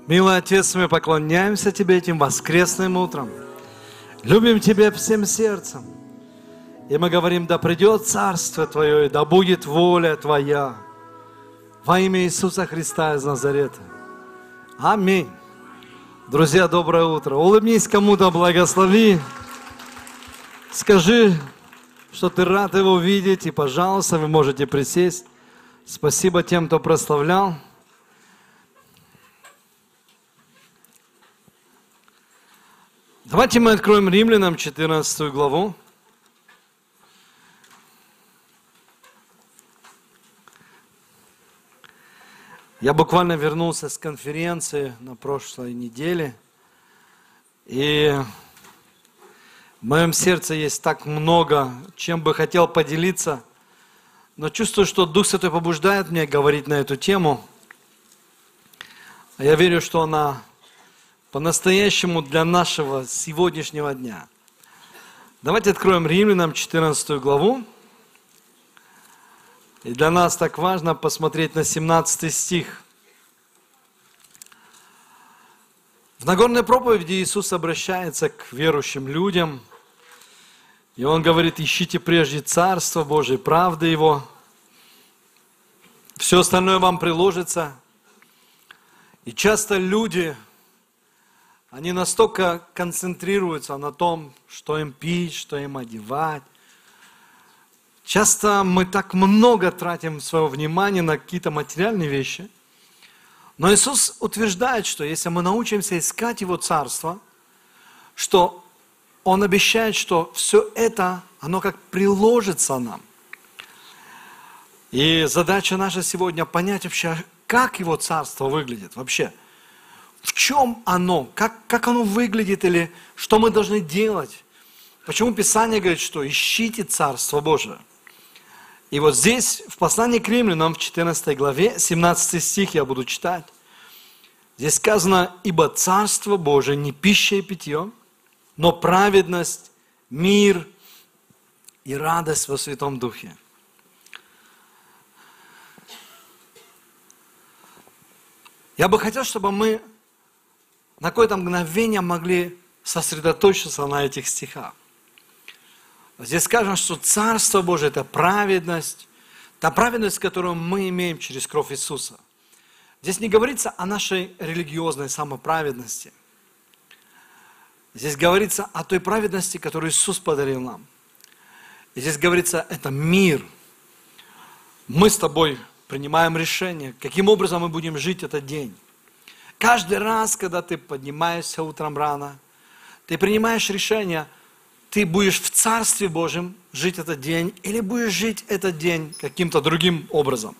Милый Отец, мы поклоняемся Тебе этим воскресным утром. Любим Тебя всем сердцем. И мы говорим, да придет Царство Твое, и да будет воля Твоя. Во имя Иисуса Христа из Назарета. Аминь. Друзья, доброе утро. Улыбнись кому-то, благослови. Скажи, что ты рад его видеть, и, пожалуйста, вы можете присесть. Спасибо тем, кто прославлял. Давайте мы откроем Римлянам 14 главу. Я буквально вернулся с конференции на прошлой неделе, и в моем сердце есть так много, чем бы хотел поделиться, но чувствую, что Дух Святой побуждает меня говорить на эту тему. Я верю, что она по-настоящему для нашего сегодняшнего дня. Давайте откроем Римлянам 14 главу. И для нас так важно посмотреть на 17 стих. В Нагорной проповеди Иисус обращается к верующим людям. И Он говорит, ищите прежде Царство Божие, правды Его. Все остальное вам приложится. И часто люди, они настолько концентрируются на том, что им пить, что им одевать. Часто мы так много тратим своего внимания на какие-то материальные вещи. Но Иисус утверждает, что если мы научимся искать Его Царство, что Он обещает, что все это, оно как приложится нам. И задача наша сегодня понять вообще, как Его Царство выглядит вообще. В чем оно, как оно выглядит или что мы должны делать. Почему Писание говорит, что ищите Царство Божие. И вот здесь, в послании к Римлянам, в 14 главе, 17 стих я буду читать. Здесь сказано, ибо Царство Божие не пища и питье, но праведность, мир и радость во Святом Духе. Я бы хотел, чтобы мы на какое-то мгновение могли сосредоточиться на этих стихах. Здесь сказано, что Царство Божие – это праведность, та праведность, которую мы имеем через кровь Иисуса. Здесь не говорится о нашей религиозной самоправедности. Здесь говорится о той праведности, которую Иисус подарил нам. И здесь говорится, это мир. Мы с тобой принимаем решение, каким образом мы будем жить этот день. Каждый раз, когда ты поднимаешься утром рано, ты принимаешь решение – ты будешь в Царстве Божьем жить этот день, или будешь жить этот день каким-то другим образом.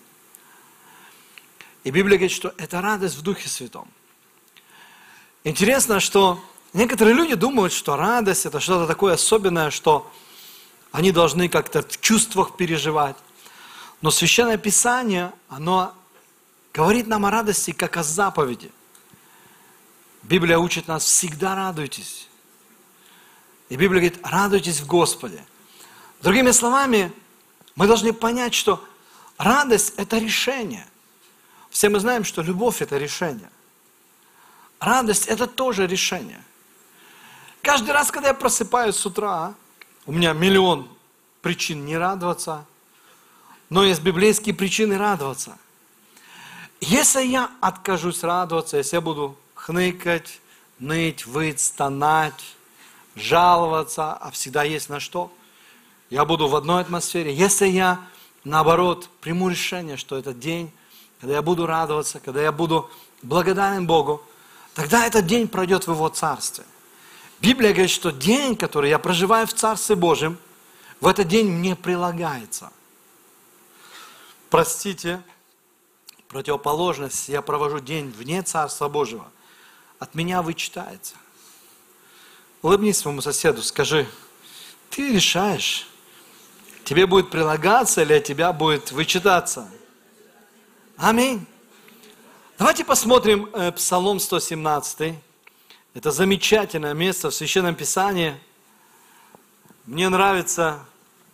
И Библия говорит, что это радость в Духе Святом. Интересно, что некоторые люди думают, что радость это что-то такое особенное, что они должны как-то в чувствах переживать. Но Священное Писание, оно говорит нам о радости, как о заповеди. Библия учит нас всегда радуйтесь. И Библия говорит, радуйтесь в Господе. Другими словами, мы должны понять, что радость – это решение. Все мы знаем, что любовь – это решение. Радость – это тоже решение. Каждый раз, когда я просыпаюсь с утра, у меня миллион причин не радоваться, но есть библейские причины радоваться. Если я откажусь радоваться, если я буду хныкать, ныть, выть, стонать, жаловаться, а всегда есть на что. Я буду в одной атмосфере. Если я, наоборот, приму решение, что этот день, когда я буду радоваться, когда я буду благодарен Богу, тогда этот день пройдет в Его Царстве. Библия говорит, что день, который я проживаю в Царстве Божьем, в этот день мне прилагается. Простите, противоположность, я провожу день вне Царства Божьего, от меня вычитается. Улыбнись своему соседу, скажи, ты решаешь, тебе будет прилагаться или от тебя будет вычитаться. Аминь. Давайте посмотрим Псалом 117. Это замечательное место в Священном Писании. Мне нравится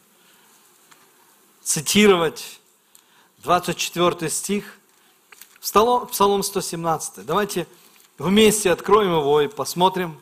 цитировать 24 стих, Псалом 117. Давайте вместе откроем его и посмотрим.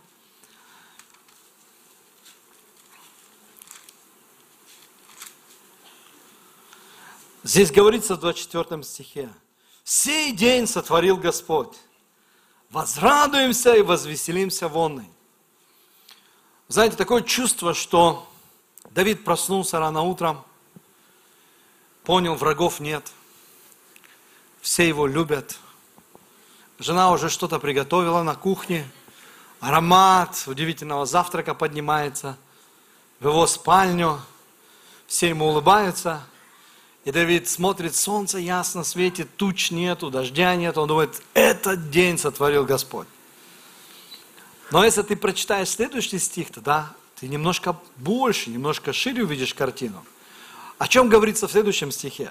Здесь говорится в 24 стихе. «Сей день сотворил Господь. Возрадуемся и возвеселимся вонной». Знаете, такое чувство, что Давид проснулся рано утром, понял, врагов нет, все его любят. Жена уже что-то приготовила на кухне, аромат удивительного завтрака поднимается в его спальню, все ему улыбаются. И Давид смотрит, солнце ясно светит, туч нету, дождя нету. Он думает, этот день сотворил Господь. Но если ты прочитаешь следующий стих, тогда ты немножко больше, немножко шире увидишь картину. О чем говорится в следующем стихе?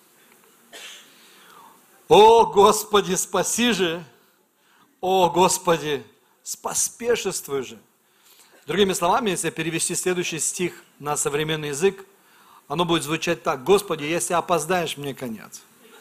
«О Господи, спаси же! О Господи, поспешествуй же!» Другими словами, если перевести следующий стих на современный язык, оно будет звучать так: «Господи, если опоздаешь, мне конец».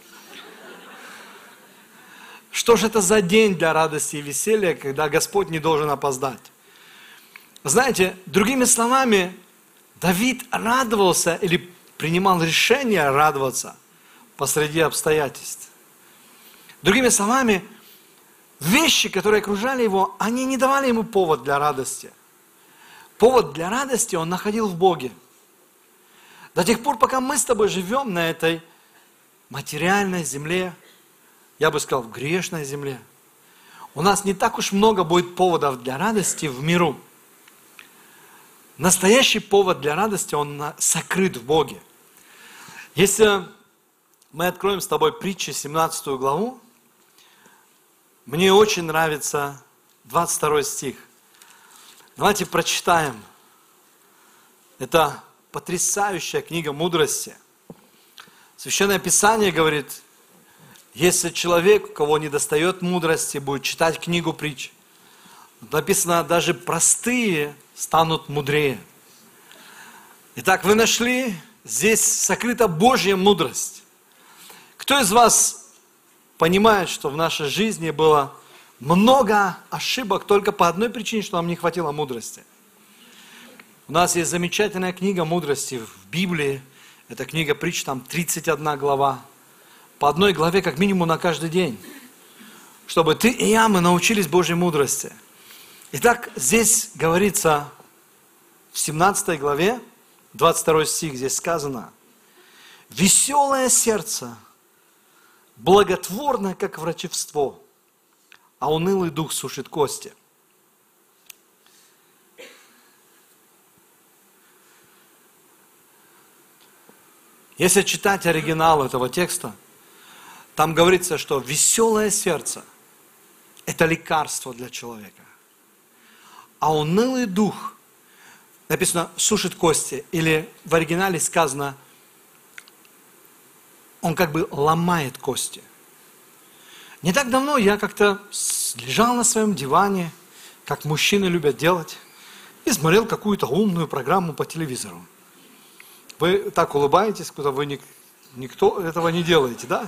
Что же это за день для радости и веселья, когда Господь не должен опоздать? Знаете, другими словами, Давид радовался или принимал решение радоваться посреди обстоятельств. Другими словами, вещи, которые окружали его, они не давали ему повод для радости. Повод для радости он находил в Боге. До тех пор, пока мы с тобой живем на этой материальной земле, я бы сказал, в грешной земле, у нас не так уж много будет поводов для радости в миру. Настоящий повод для радости, он сокрыт в Боге. Если мы откроем с тобой притчи 17 главу, мне очень нравится 22 стих. Давайте прочитаем. Это потрясающая книга мудрости. Священное Писание говорит, если человек, у кого не достает мудрости, будет читать книгу притч, написано, даже простые станут мудрее. Итак, вы нашли, здесь сокрыта Божья мудрость. Кто из вас понимает, что в нашей жизни было много ошибок только по одной причине, что нам не хватило мудрости? У нас есть замечательная книга мудрости в Библии. Это книга притч, там 31 глава. По одной главе как минимум на каждый день. Чтобы ты и я, мы научились Божьей мудрости. Итак, здесь говорится в 17 главе, 22 стих, здесь сказано: «Веселое сердце благотворно, как врачевство, а унылый дух сушит кости». Если читать оригинал этого текста, там говорится, что веселое сердце – это лекарство для человека. А унылый дух, написано, сушит кости, или в оригинале сказано, он как бы ломает кости. Не так давно я как-то лежал на своем диване, как мужчины любят делать, и смотрел какую-то умную программу по телевизору. Вы так улыбаетесь, куда вы никто этого не делаете, да?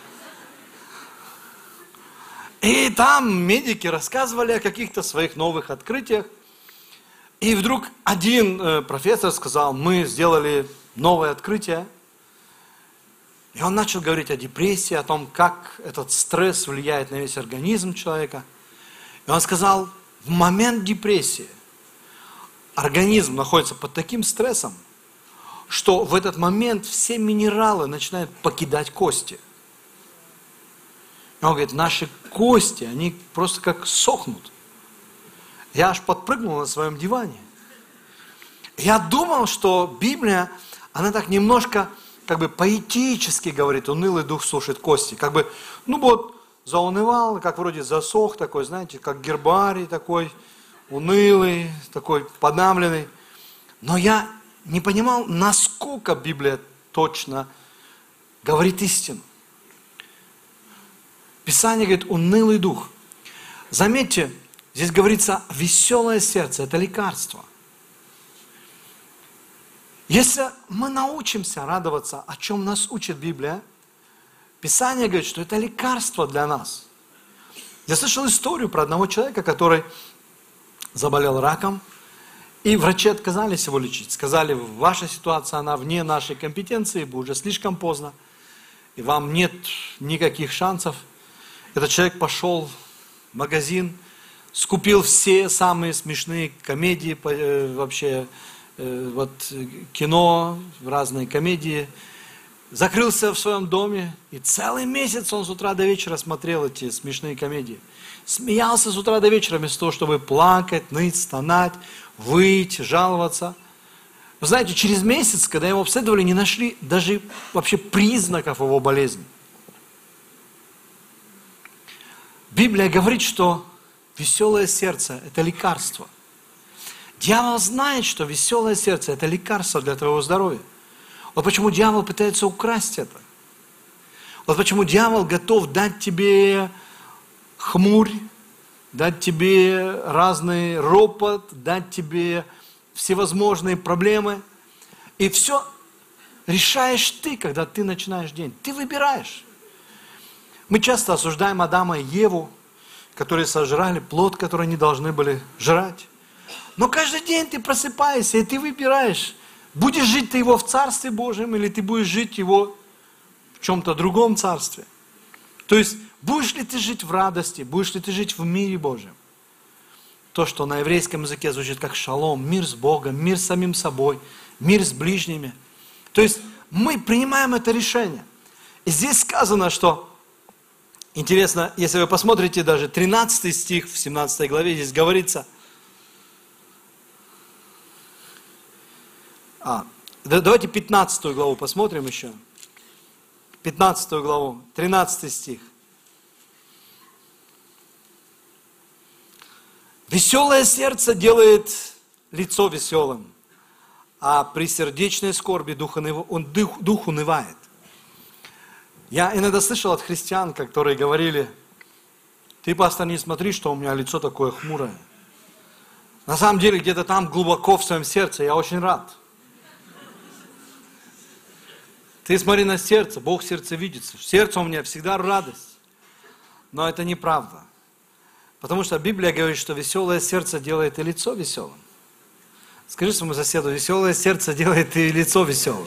И там медики рассказывали о каких-то своих новых открытиях. И вдруг один профессор сказал, мы сделали новое открытие. И он начал говорить о депрессии, о том, как этот стресс влияет на весь организм человека. И он сказал, в момент депрессии организм находится под таким стрессом, что в этот момент все минералы начинают покидать кости. И он говорит, наши кости, они просто как сохнут. Я аж подпрыгнул на своем диване. Я думал, что Библия, она так немножко, как бы поэтически говорит, унылый дух сушит кости. Как бы, ну вот, заунывал, как вроде засох такой, знаете, как гербарий такой, унылый, такой подавленный. Но я не понимал, насколько Библия точно говорит истину. Писание говорит, унылый дух. Заметьте, здесь говорится, веселое сердце – это лекарство. Если мы научимся радоваться, о чем нас учит Библия, Писание говорит, что это лекарство для нас. Я слышал историю про одного человека, который заболел раком, и врачи отказались его лечить. Сказали, ваша ситуация, она вне нашей компетенции, уже слишком поздно, и вам нет никаких шансов. Этот человек пошел в магазин, скупил все самые смешные комедии, вообще, вот кино, разные комедии, закрылся в своем доме, и целый месяц он с утра до вечера смотрел эти смешные комедии. Смеялся с утра до вечера, вместо того, чтобы плакать, ныть, стонать, выть, жаловаться. Вы знаете, через месяц, когда его обследовали, не нашли даже вообще признаков его болезни. Библия говорит, что веселое сердце – это лекарство. Дьявол знает, что веселое сердце – это лекарство для твоего здоровья. Вот почему дьявол пытается украсть это. Вот почему дьявол готов дать тебе хмурь, дать тебе разный ропот, дать тебе всевозможные проблемы. И все решаешь ты, когда ты начинаешь день. Ты выбираешь. Мы часто осуждаем Адама и Еву, которые сожрали плод, который не должны были жрать. Но каждый день ты просыпаешься, и ты выбираешь, будешь жить ты его в Царстве Божьем, или ты будешь жить его в чем-то другом царстве. То есть, будешь ли ты жить в радости, будешь ли ты жить в мире Божьем. То, что на еврейском языке звучит как шалом, мир с Богом, мир с самим собой, мир с ближними. То есть, мы принимаем это решение. И здесь сказано, что, интересно, если вы посмотрите даже 13 стих в 17 главе, здесь говорится, давайте 15 главу посмотрим еще. 15 главу, 13 стих. Веселое сердце делает лицо веселым, а при сердечной скорби дух унывает. Я иногда слышал от христиан, которые говорили, ты, пастор, не смотри, что у меня лицо такое хмурое. На самом деле, где-то там глубоко в своем сердце я очень рад. Ты смотри на сердце, Бог сердце видит. В сердце у меня всегда радость. Но это неправда. Потому что Библия говорит, что веселое сердце делает и лицо веселым. Скажи своему соседу, веселое сердце делает и лицо веселым.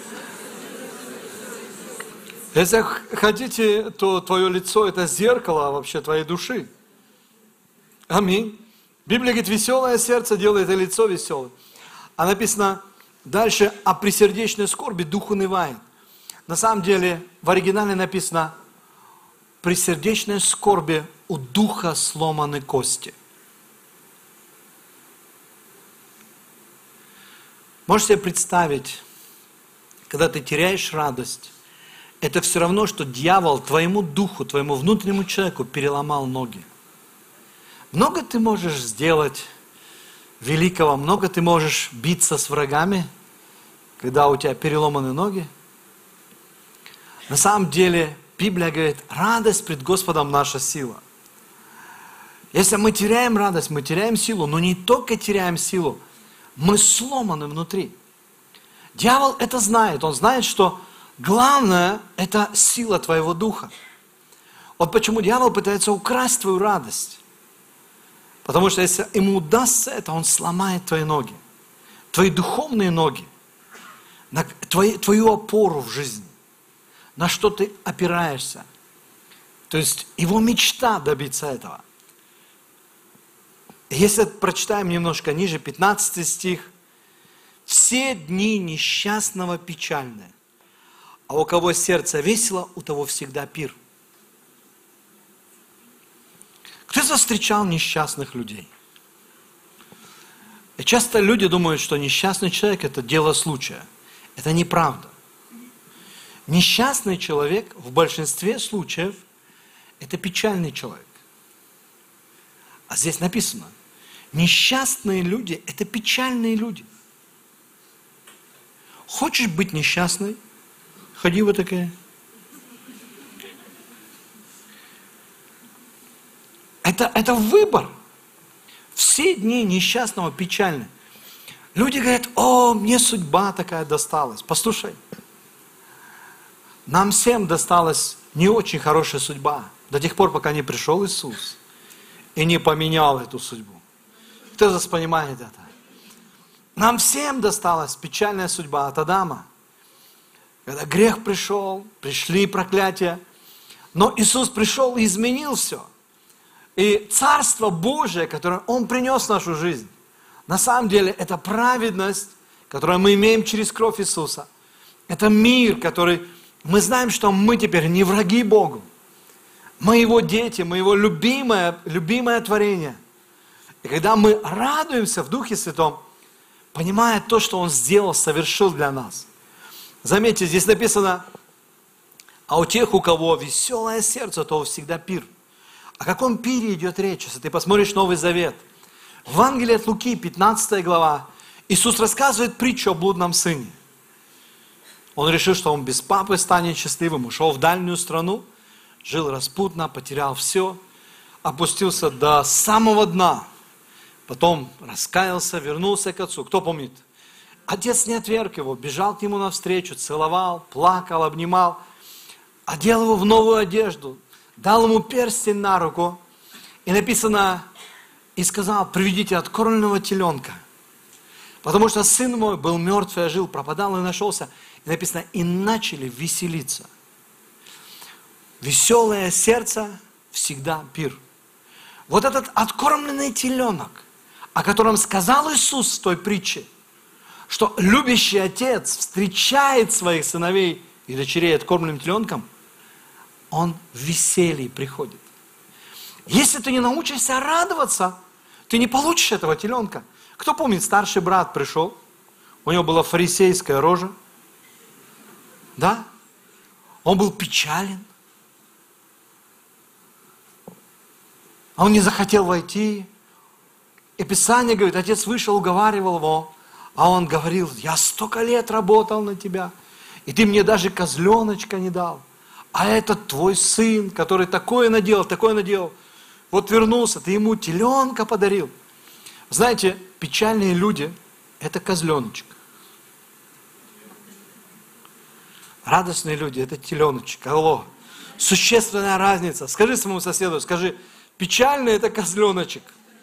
Если хотите, то твое лицо это зеркало вообще твоей души. Аминь. Библия говорит, веселое сердце делает и лицо веселым. А написано дальше, а при сердечной скорби дух унывает. На самом деле, в оригинале написано, при сердечной скорби у духа сломаны кости. Можешь себе представить, когда ты теряешь радость, это все равно, что дьявол твоему духу, твоему внутреннему человеку переломал ноги. Много ты можешь сделать великого, много ты можешь биться с врагами, когда у тебя переломаны ноги. На самом деле, Библия говорит, радость пред Господом наша сила. Если мы теряем радость, мы теряем силу, но не только теряем силу, мы сломаны внутри. Дьявол это знает, он знает, что главное это сила твоего духа. Вот почему дьявол пытается украсть твою радость. Потому что если ему удастся это, он сломает твои ноги, твои духовные ноги, твою опору в жизни, на что ты опираешься. То есть его мечта добиться этого. Если прочитаем немножко ниже, 15 стих. Все дни несчастного печальны, а у кого сердце весело, у того всегда пир. Кто из вас встречал несчастных людей? И часто люди думают, что несчастный человек это дело случая. Это неправда. Несчастный человек в большинстве случаев это печальный человек. А здесь написано, несчастные люди это печальные люди. Хочешь быть несчастной? Ходи вот такая. Это выбор. Все дни несчастного печальны. Люди говорят, о, мне судьба такая досталась. Послушай, нам всем досталась не очень хорошая судьба. До тех пор, пока не пришел Иисус и не поменял эту судьбу. Кто из вас понимает это? Нам всем досталась печальная судьба от Адама. Когда грех пришел, пришли проклятия. Но Иисус пришел и изменил все. И Царство Божие, которое Он принес в нашу жизнь, на самом деле это праведность, которую мы имеем через кровь Иисуса. Это мир, который мы знаем, что мы теперь не враги Богу. Мы Его дети, мы Его любимое творение. И когда мы радуемся в Духе Святом, понимая то, что Он сделал, совершил для нас. Заметьте, здесь написано, а у тех, у кого веселое сердце, то всегда пир. О каком пире идет речь, если ты посмотришь Новый Завет? В Евангелии от Луки, 15 глава, Иисус рассказывает притчу о блудном сыне. Он решил, что он без папы станет счастливым, ушел в дальнюю страну, жил распутно, потерял все, опустился до самого дна. Потом раскаялся, вернулся к отцу. Кто помнит? Отец не отверг его, бежал к нему навстречу, целовал, плакал, обнимал, одел его в новую одежду, дал ему перстень на руку. И написано, и сказал, приведите откормленного теленка. Потому что сын мой был мертв и ожил, пропадал и нашелся. И написано, и начали веселиться. Веселое сердце всегда пир. Вот этот откормленный теленок, о котором сказал Иисус в той притче, что любящий отец встречает своих сыновей и дочерей откормленным теленком, он в веселье приходит. Если ты не научишься радоваться, ты не получишь этого теленка. Кто помнит, старший брат пришел, у него была фарисейская рожа, да? Он был печален, он не захотел войти. И Писание говорит, отец вышел, уговаривал его, а он говорил, я столько лет работал на тебя, и ты мне даже козленочка не дал. А этот твой сын, который такое наделал, вот вернулся, ты ему теленка подарил. Знаете, печальные люди – это козленочек. Радостные люди – это теленочек. Алло. Существенная разница. Скажи своему соседу, скажи, печальный – это козленочек.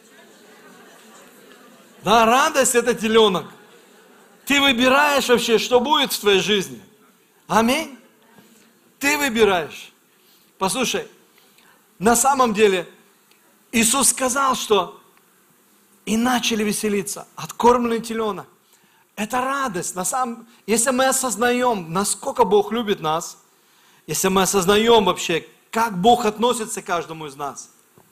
Да, радость – это теленок. Ты выбираешь вообще, что будет в твоей жизни. Аминь. Ты выбираешь. Послушай, на самом деле Иисус сказал, что и начали веселиться. Откормленный теленок. Это радость. Если мы осознаем, насколько Бог любит нас, если мы осознаем вообще, как Бог относится к каждому из нас,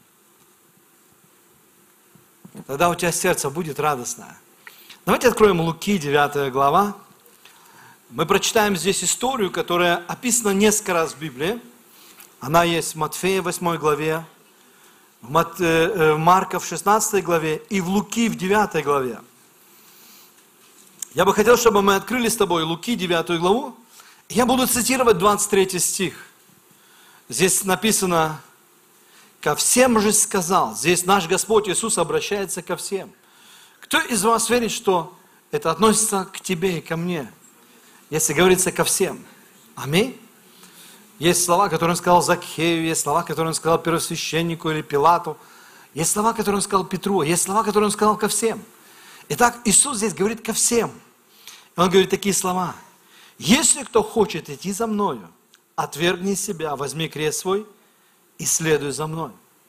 тогда у тебя сердце будет радостное. Давайте откроем Луки, 9 глава. Мы прочитаем здесь историю, которая описана несколько раз в Библии. Она есть в Матфея 8 главе, в Марка в 16 главе и в Луки в 9 главе. Я бы хотел, чтобы мы открыли с тобой Луки 9 главу. Я буду цитировать 23 стих. Здесь написано, ко всем же сказал. Здесь наш Господь Иисус обращается ко всем. Кто из вас верит, что это относится к тебе и ко мне? Если говорится ко всем. Аминь. Есть слова, которые он сказал Закхею, есть слова, которые он сказал первосвященнику или Пилату, есть слова, которые он сказал Петру, есть слова, которые он сказал ко всем. Итак, Иисус здесь говорит ко всем. И он говорит такие слова. Если кто хочет идти за мною, отвергни себя, возьми крест свой и следуй за мной.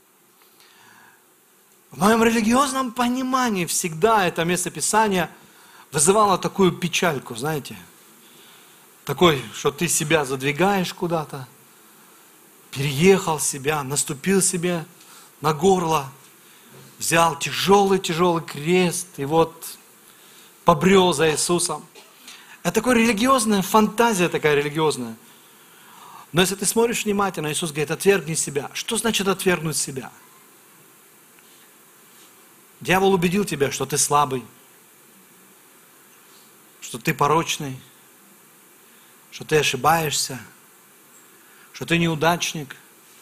В моем религиозном понимании всегда это местописание вызывало такую печальку, знаете. Такой, что ты себя задвигаешь куда-то, переехал себя, наступил себе на горло, взял тяжелый крест и вот побрел за Иисусом. Это такая религиозная фантазия, такая религиозная. Но если ты смотришь внимательно, Иисус говорит, отвергни себя. Что значит отвергнуть себя? Дьявол убедил тебя, что ты слабый, что ты порочный, что ты ошибаешься, что ты неудачник,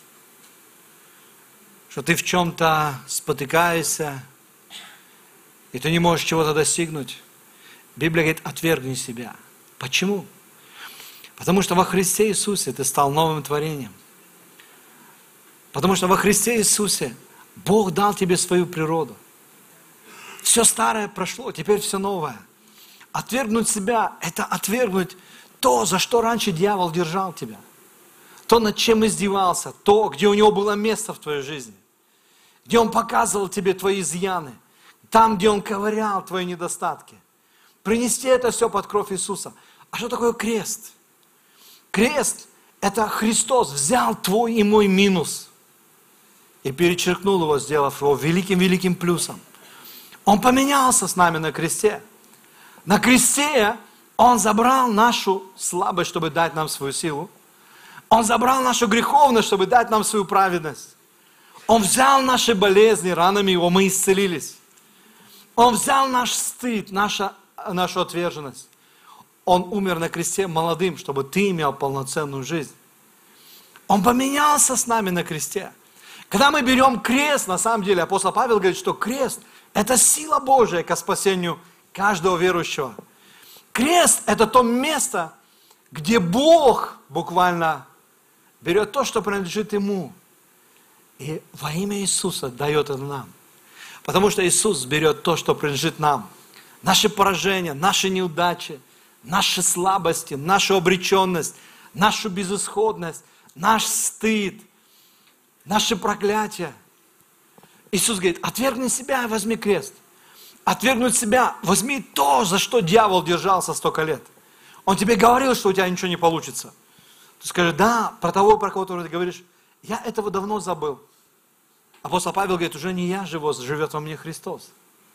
что ты в чем-то спотыкаешься, и ты не можешь чего-то достигнуть. Библия говорит, отвергни себя. Почему? Потому что во Христе Иисусе ты стал новым творением. Потому что во Христе Иисусе Бог дал тебе свою природу. Все старое прошло, теперь все новое. Отвергнуть себя – это отвергнуть то, за что раньше дьявол держал тебя. То, над чем издевался, то, где у него было место в твоей жизни. Где он показывал тебе твои изъяны. Там, где он ковырял твои недостатки. Принести это все под кровь Иисуса. А что такое крест? Крест – это Христос взял твой и мой минус и перечеркнул его, сделав его великим-великим плюсом. Он поменялся с нами на кресте. На кресте Он забрал нашу слабость, чтобы дать нам свою силу. Он забрал нашу греховность, чтобы дать нам свою праведность. Он взял наши болезни, ранами Его мы исцелились. Он взял наш стыд, нашу отверженность. Он умер на кресте молодым, чтобы ты имел полноценную жизнь. Он поменялся с нами на кресте. Когда мы берем крест, на самом деле апостол Павел говорит, что крест – это сила Божия ко спасению каждого верующего. Крест – это то место, где Бог буквально берет то, что принадлежит Ему, и во имя Иисуса дает это нам. Потому что Иисус берет то, что принадлежит нам. Наши поражения, наши неудачи, наши слабости, нашу обреченность, нашу безысходность, наш стыд, наши проклятия. Иисус говорит, отвергни себя и возьми крест. Отвергнуть себя, возьми то, за что дьявол держался столько лет. Он тебе говорил, что у тебя ничего не получится. Ты скажешь, да, про того, про кого ты говоришь, я этого давно забыл. Апостол Павел говорит, уже не я живу, живет во мне Христос.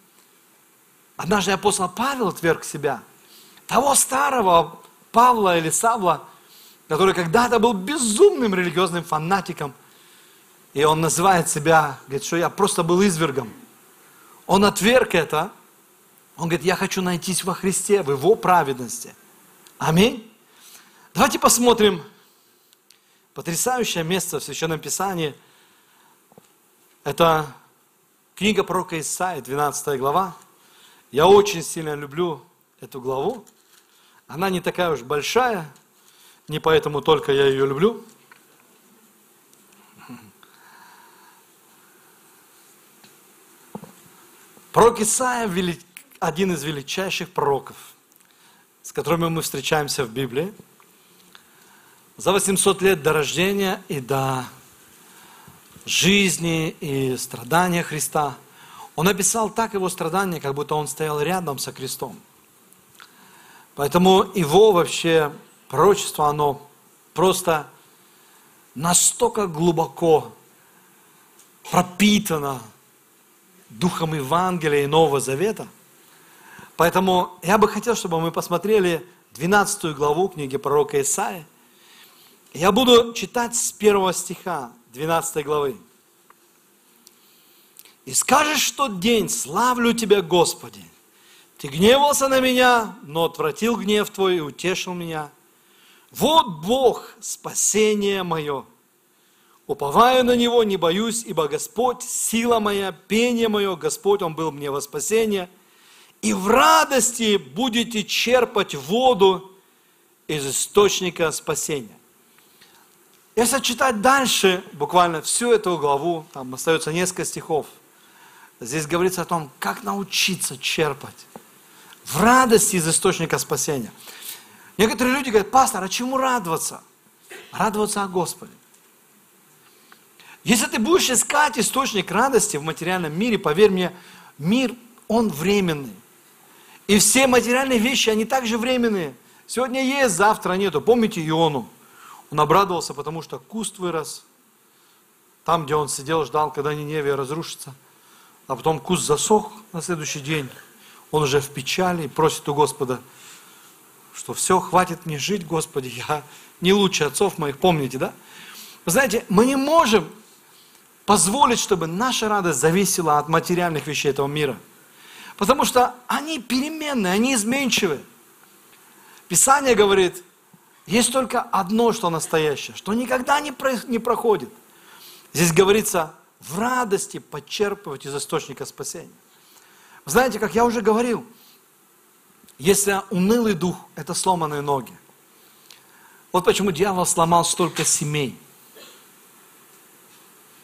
Однажды апостол Павел отверг себя. Того старого Павла или Савла, который когда-то был безумным религиозным фанатиком, и он называет себя, говорит, что я просто был извергом. Он отверг это. Он говорит, я хочу найтись во Христе, в Его праведности. Аминь. Давайте посмотрим потрясающее место в Священном Писании. Это книга пророка Исаии, 12 глава. Я очень сильно люблю эту главу. Она не такая уж большая, не поэтому только я ее люблю. Пророк Исаия один из величайших пророков, с которыми мы встречаемся в Библии. За 800 лет до рождения и до жизни и страдания Христа он описал так его страдания, как будто он стоял рядом со крестом. Поэтому его вообще пророчество, оно просто настолько глубоко пропитано духом Евангелия и Нового Завета. Поэтому я бы хотел, чтобы мы посмотрели 12 главу книги пророка Исаии. Я буду читать с 1 стиха 12 главы. «И скажешь в тот день, славлю Тебя, Господи, Ты гневался на меня, но отвратил гнев Твой и утешил меня. Вот Бог, спасение мое. Уповаю на Него, не боюсь, ибо Господь, сила моя, пение мое, Господь, Он был мне во спасение. И в радости будете черпать воду из источника спасения». Если читать дальше, буквально всю эту главу, там остается несколько стихов, здесь говорится о том, как научиться черпать в радости из источника спасения. Некоторые люди говорят, пастор, а чему радоваться? Радоваться о Господе. Если ты будешь искать источник радости в материальном мире, поверь мне, мир, он временный. И все материальные вещи, они также временные. Сегодня есть, завтра нету. Помните Иону? Он обрадовался, потому что куст вырос. Там, где он сидел, ждал, когда Ниневия разрушится. А потом куст засох на следующий день. Он уже в печали и просит у Господа, что все, хватит мне жить, Господи, я не лучше отцов моих, помните, да? Вы знаете, мы не можем позволить, чтобы наша радость зависела от материальных вещей этого мира. Потому что они переменные, они изменчивы. Писание говорит, есть только одно, что настоящее, что никогда не проходит. Здесь говорится, в радости подчерпывать из источника спасения. Вы знаете, как я уже говорил, если унылый дух – это сломанные ноги. Вот почему дьявол сломал столько семей.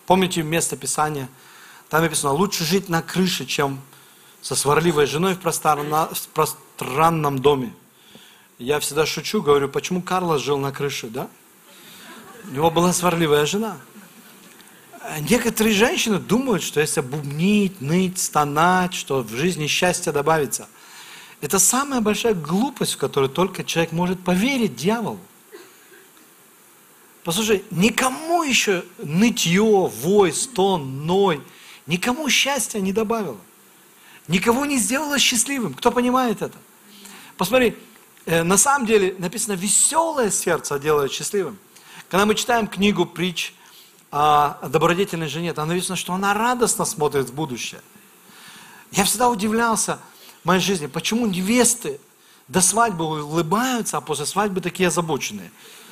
Помните место Писания? Там написано, лучше жить на крыше, чем со сварливой женой в пространном доме. Я всегда шучу, говорю, почему Карлос жил на крыше, да? У него была сварливая жена. Некоторые женщины думают, что если бубнить, ныть, стонать, что в жизни счастье добавится. Это самая большая глупость, в которую только человек может поверить, дьяволу. Послушай, никому еще нытье, вой, стон, ной, никому счастья не добавило. Никого не сделало счастливым. Кто понимает это? Посмотри, на самом деле написано, веселое сердце делает счастливым. Когда мы читаем книгу притч о добродетельной жене, там написано, что она радостно смотрит в будущее. Я всегда удивлялся в моей жизни, почему невесты до свадьбы улыбаются, а после свадьбы такие озабоченные.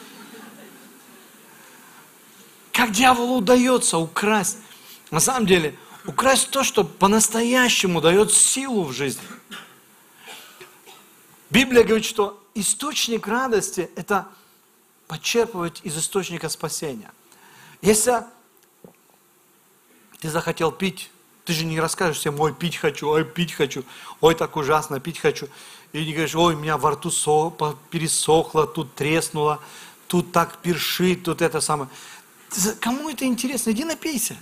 Как дьяволу удается украсть? На самом деле, украсть то, что по-настоящему дает силу в жизни. Библия говорит, что источник радости – это почерпывать из источника спасения. Если ты захотел пить, ты же не расскажешь всем, ой, пить хочу, ой, так ужасно, пить хочу. И не говоришь, ой, у меня во рту пересохло, тут треснуло, тут так першит, тут это самое. Кому это интересно? Иди напейся.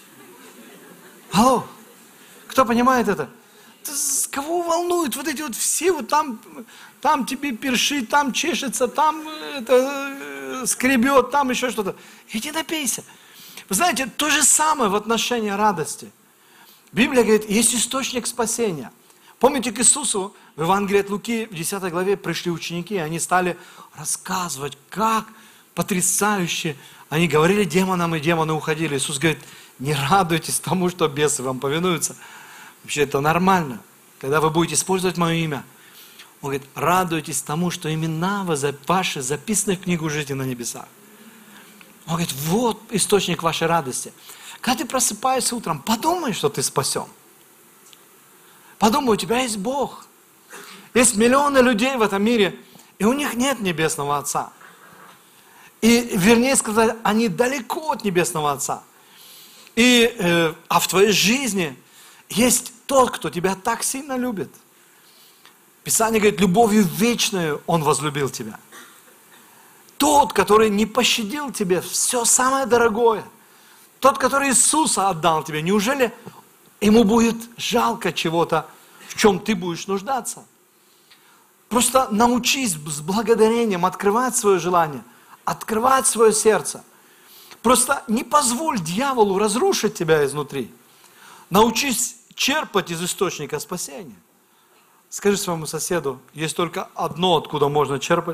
Алло, кто понимает это? Кого волнует вот эти вот все, вот там тебе першит, там чешется, там это скребет, там еще что-то. Иди напейся. Вы знаете, то же самое в отношении радости. Библия говорит, есть источник спасения. Помните, к Иисусу в Евангелии от Луки в 10 главе пришли ученики, и они стали рассказывать, как потрясающе. Они говорили демонам, и демоны уходили. Иисус говорит, не радуйтесь тому, что бесы вам повинуются. Вообще это нормально. Когда вы будете использовать мое имя, он говорит, радуйтесь тому, что имена ваши записаны в книгу жизни на небесах. Он говорит, вот источник вашей радости. Когда ты просыпаешься утром, подумай, что ты спасен. Подумай, у тебя есть Бог. Есть миллионы людей в этом мире, и у них нет Небесного Отца. И, вернее сказать, они далеко от Небесного Отца. А в твоей жизни есть тот, кто тебя так сильно любит. Писание говорит, любовью вечную Он возлюбил тебя. Тот, который не пощадил тебе все самое дорогое. Тот, который Иисуса отдал тебе. Неужели Ему будет жалко чего-то, в чем ты будешь нуждаться? Просто научись с благодарением открывать свое желание, открывать свое сердце. Просто не позволь дьяволу разрушить тебя изнутри. Научись черпать из источника спасения. Скажи своему соседу, есть только одно, откуда можно черпать.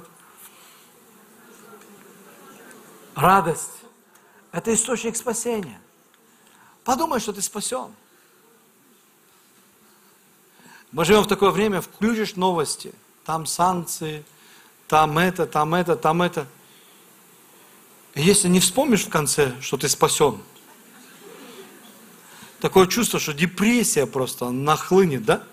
Радость. Это источник спасения. Подумай, что ты спасен. Мы живем в такое время, включишь новости. Там санкции, там это, там это, там это. И если не вспомнишь в конце, что ты спасен, такое чувство, что депрессия просто нахлынет, да?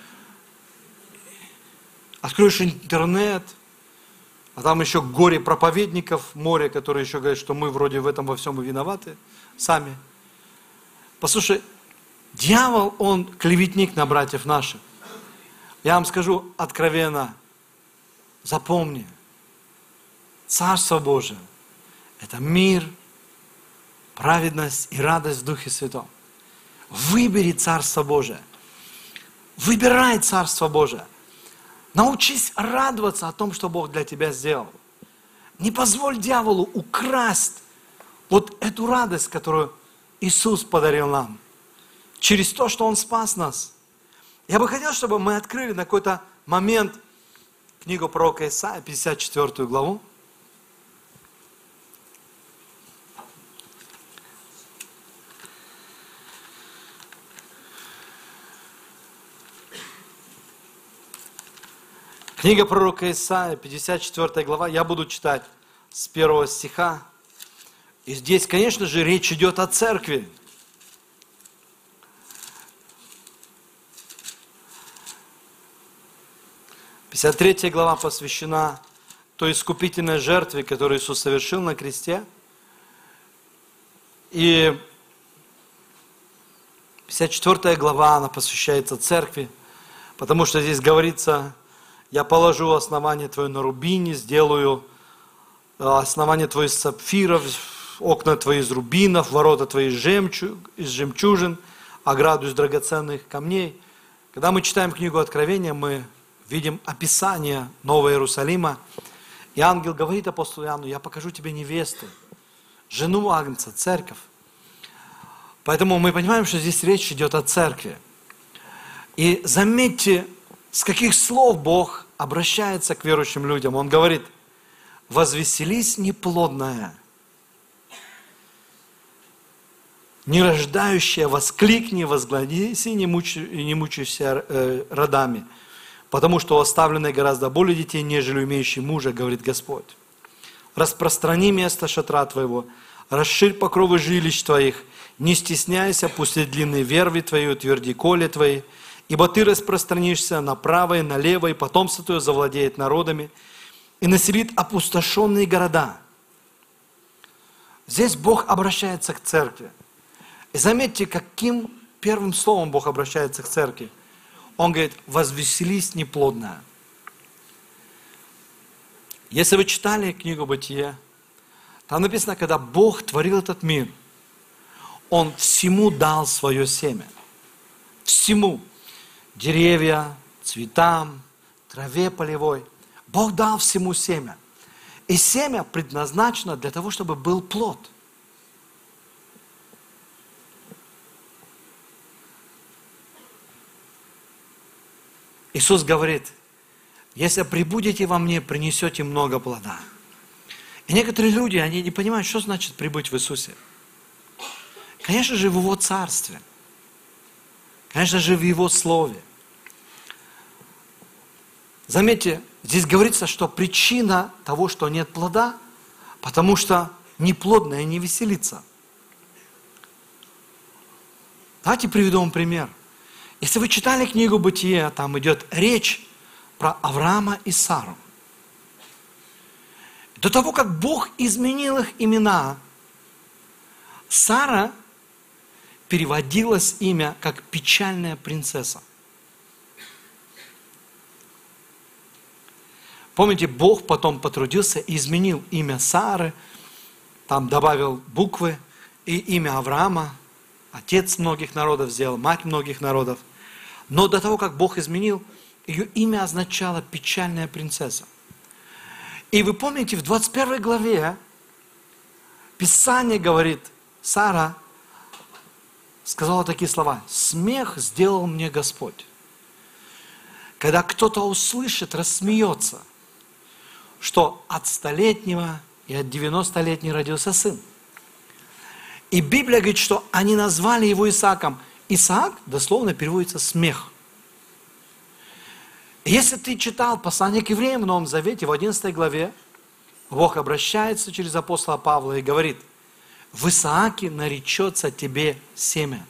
Откроешь интернет, а там еще горе проповедников, море, которые еще говорят, что мы вроде в этом во всем и виноваты сами. Послушай, дьявол, он клеветник на братьев наших. Я вам скажу откровенно, запомни, Царство Божие – это мир, праведность и радость в Духе Святом. Выбери Царство Божие. Выбирай Царство Божие. Научись радоваться о том, что Бог для тебя сделал. Не позволь дьяволу украсть вот эту радость, которую Иисус подарил нам. Через то, что Он спас нас. Я бы хотел, чтобы мы открыли на какой-то момент книгу пророка Исаии, 54 главу. Книга пророка Исаии, 54 глава, я буду читать с 1 стиха. И здесь, конечно же, речь идет о церкви. Вся 3 глава посвящена той искупительной жертве, которую Иисус совершил на кресте. И 54 глава, она посвящается церкви, потому что здесь говорится: «Я положу основание твое на рубине, сделаю основание твое из сапфиров, окна твои из рубинов, ворота твои из жемчужин, ограду из драгоценных камней». Когда мы читаем книгу Откровения, мы видим описание Нового Иерусалима. И ангел говорит апостолу Иоанну: «Я покажу тебе невесту, жену Агнца, церковь». Поэтому мы понимаем, что здесь речь идет о церкви. И заметьте, с каких слов Бог обращается к верующим людям. Он говорит: «Возвеселись, неплодная, нерождающая, воскликни, возгладись и не мучайся родами, потому что у оставленной гораздо более детей, нежели имеющий мужа, говорит Господь. Распространи место шатра твоего, расширь покровы жилищ твоих, не стесняйся, пусти длинные верви твои, утверди коли твои, ибо ты распространишься направо и налево, и потомство твое завладеет народами и населит опустошенные города». Здесь Бог обращается к церкви. И заметьте, каким первым словом Бог обращается к церкви. Он говорит: «Возвеселись, неплодная». Если вы читали книгу Бытие, там написано, когда Бог творил этот мир, Он всему дал свое семя. Всему. Деревья, цветам, траве полевой. Бог дал всему семя. И семя предназначено для того, чтобы был плод. Иисус говорит: «Если прибудете во мне, принесете много плода». И некоторые люди, они не понимают, что значит прибыть в Иисусе. Конечно же, в Его Царстве. Конечно же, в Его Слове. Заметьте, здесь говорится, что причина того, что нет плода, потому что неплодная не веселится. Давайте приведу вам пример. Если вы читали книгу Бытие, там идет речь про Авраама и Сару. До того, как Бог изменил их имена, Сара переводилось имя как «печальная принцесса». Помните, Бог потом потрудился и изменил имя Сары, там добавил буквы, и имя Авраама, отец многих народов сделал, мать многих народов. Но до того, как Бог изменил, ее имя означало «печальная принцесса». И вы помните, в 21 главе Писание говорит, Сара сказала такие слова: «Смех сделал мне Господь». Когда кто-то услышит, рассмеется, что от 100-летнего и от 90-летнего родился сын. И Библия говорит, что они назвали его Исааком. Исаак дословно переводится «смех». Если ты читал послание к евреям в Новом Завете, в 11 главе, Бог обращается через апостола Павла и говорит: «В Исааке наречется тебе семя».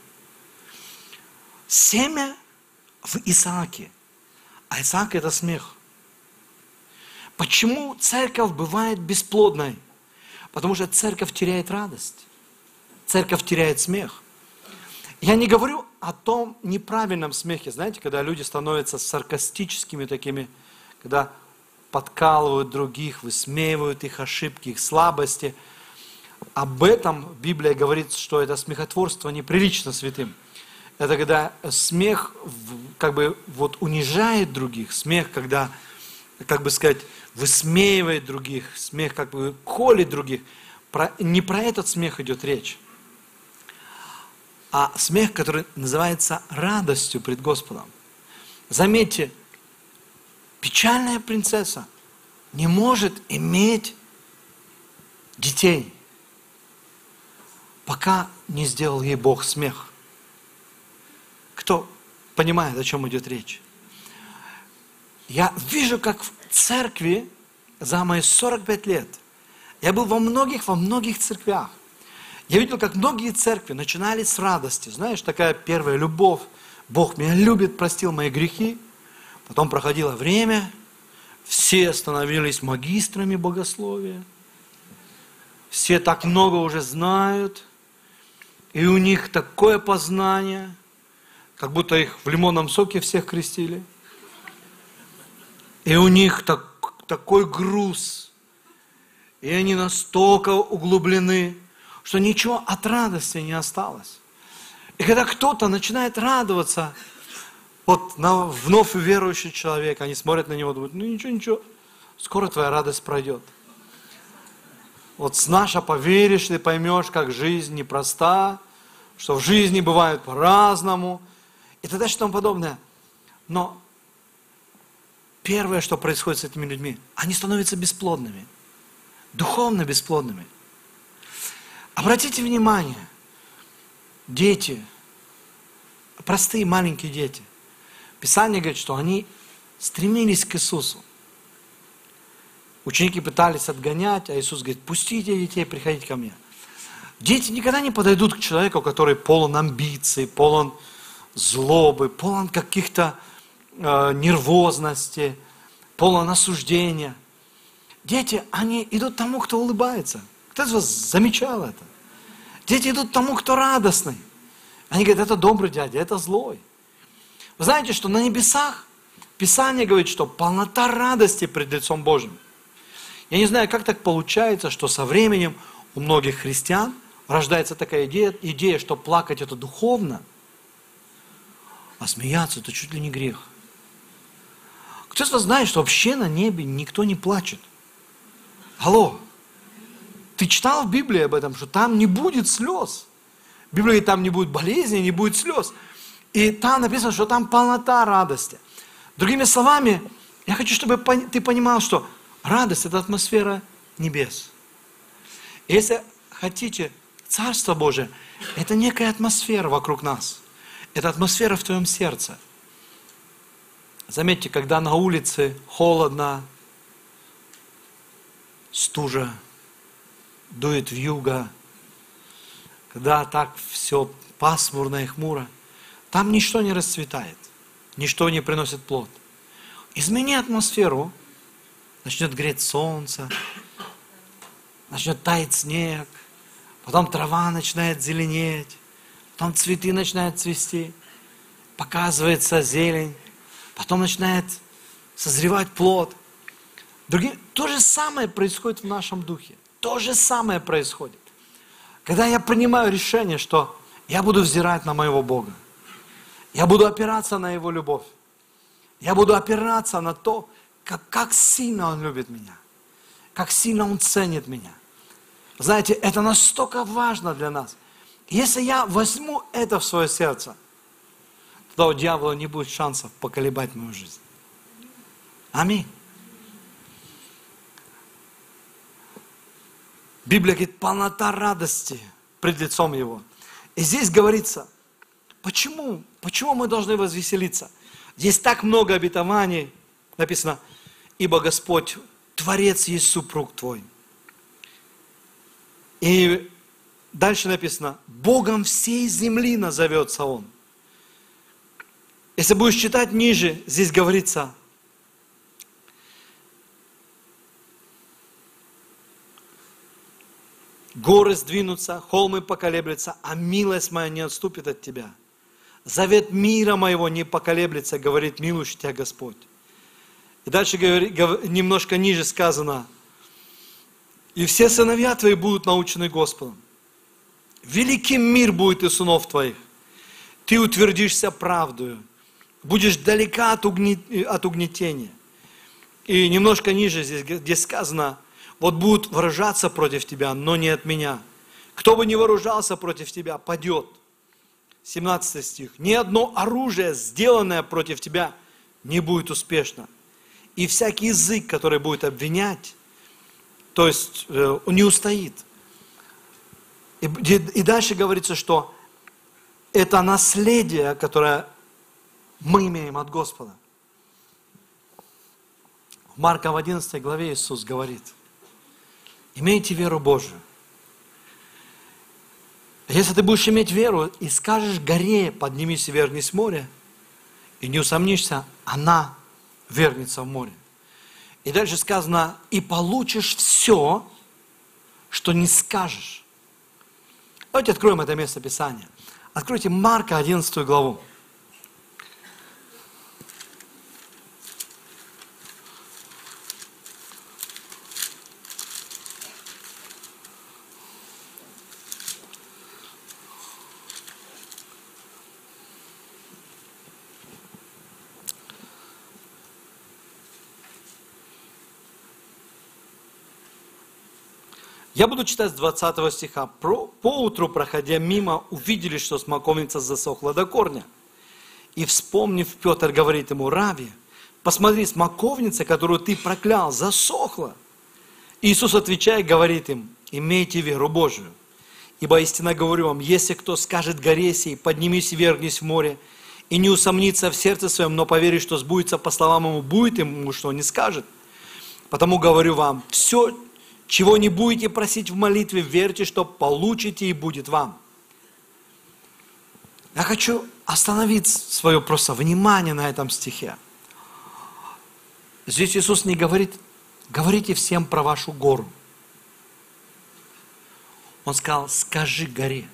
Семя в Исааке. А Исаак – это смех. Почему церковь бывает бесплодной? Потому что церковь теряет радость. Церковь теряет смех. Я не говорю о том неправильном смехе. Знаете, когда люди становятся саркастическими такими, когда подкалывают других, высмеивают их ошибки, их слабости. Об этом Библия говорит, что это смехотворство неприлично святым. Это когда смех как бы вот унижает других, смех, когда, как бы сказать, высмеивает других, смех как бы колет других. Не про этот смех идет речь, а смех, который называется радостью пред Господом. Заметьте, печальная принцесса не может иметь детей, пока не сделал ей Бог смех. Кто понимает, о чем идет речь? Я вижу, как в церкви за мои 45 лет, я был во многих церквях. Я видел, как многие церкви начинали с радости. Знаешь, такая первая любовь. Бог меня любит, простил мои грехи. Потом проходило время, все становились магистрами богословия. Все так много уже знают. И у них такое познание. как будто их в лимонном соке всех крестили. И у них такой груз. И они настолько углублены, что ничего от радости не осталось. И когда кто-то начинает радоваться, вот на вновь верующий человек, они смотрят на него и думают, ну ничего, скоро твоя радость пройдет. Вот с наша поверишь, ты поймешь, как жизнь непроста, что в жизни бывает по-разному, и т.д. и тому подобное. Но первое, что происходит с этими людьми, они становятся бесплодными, духовно бесплодными. Обратите внимание, дети, простые маленькие дети, Писание говорит, что они стремились к Иисусу. Ученики пытались отгонять, а Иисус говорит, пустите детей, приходите ко мне. Дети никогда не подойдут к человеку, который полон амбиций, полон злобы, полон каких-то нервозности, полон осуждения. Дети, они идут к тому, кто улыбается. Кто из вас замечал это? Дети идут к тому, кто радостный. Они говорят, это добрый дядя, это злой. Вы знаете, что на небесах Писание говорит, что полнота радости пред лицом Божьим. Я не знаю, как так получается, что со временем у многих христиан рождается такая идея, что плакать это духовно, а смеяться это чуть ли не грех. Кто из вас знает, что вообще на небе никто не плачет? Алло, ты читал в Библии об этом, что там не будет слез? В Библии там не будет болезни, не будет слез. И там написано, что там полнота радости. Другими словами, я хочу, чтобы ты понимал, что радость – это атмосфера небес. Если хотите, Царство Божие – это некая атмосфера вокруг нас. Это атмосфера в твоем сердце. Заметьте, когда на улице холодно, стужа, дует вьюга, когда так все пасмурно и хмуро, там ничто не расцветает, ничто не приносит плод. Измени атмосферу, начнет греть солнце, начнет таять снег, потом трава начинает зеленеть, потом цветы начинают цвести, показывается зелень, потом начинает созревать плод. То же самое происходит в нашем духе. То же самое происходит. Когда я принимаю решение, что я буду взирать на моего Бога, я буду опираться на Его любовь, я буду опираться на то, как сильно Он любит меня, как сильно Он ценит меня. Знаете, это настолько важно для нас. Если я возьму это в свое сердце, тогда у дьявола не будет шансов поколебать мою жизнь. Аминь. Библия говорит, полнота радости пред лицом Его. И здесь говорится, почему мы должны возвеселиться? Здесь так много обетований, написано, ибо Господь, Творец есть супруг твой. И дальше написано, Богом всей земли назовется Он. Если будешь читать ниже, здесь говорится, горы сдвинутся, холмы поколеблются, а милость моя не отступит от тебя. Завет мира моего не поколеблется, говорит милующий тебя Господь. И дальше немножко ниже сказано, и все сыновья твои будут научены Господом. Великий мир будет и сынов твоих. Ты утвердишься правдою, будешь далека от угнетения. И немножко ниже здесь, где сказано, вот будут вооружаться против тебя, но не от меня. Кто бы ни вооружался против тебя, падет. 17 стих. Ни одно оружие, сделанное против тебя, не будет успешно. И всякий язык, который будет обвинять, то есть не устоит. И дальше говорится, что это наследие, которое мы имеем от Господа. В Марка в 11 главе Иисус говорит, имейте веру Божию. Если ты будешь иметь веру и скажешь горе, поднимись и вернись в море, и не усомнишься, она вернется в море. И дальше сказано, и получишь все, что не скажешь. Давайте откроем это место Писания. Откройте Марка 11 главу. Я буду читать с 20 стиха. «Поутру, проходя мимо, увидели, что смоковница засохла до корня. И, вспомнив, Петр говорит ему: Рави, посмотри, смоковница, которую ты проклял, засохла». Иисус, отвечая, говорит им: имейте веру Божию. Ибо истинно говорю вам, если кто скажет горе сей, поднимись и вергнись в море, и не усомнится в сердце своем, но поверит, что сбудется по словам ему, будет ему, что он не скажет. Потому говорю вам, все, чего не будете просить в молитве, верьте, что получите, и будет вам. Я хочу остановить свое просто внимание на этом стихе. Здесь Иисус не говорит: говорите всем про вашу гору. Он сказал: скажи горе.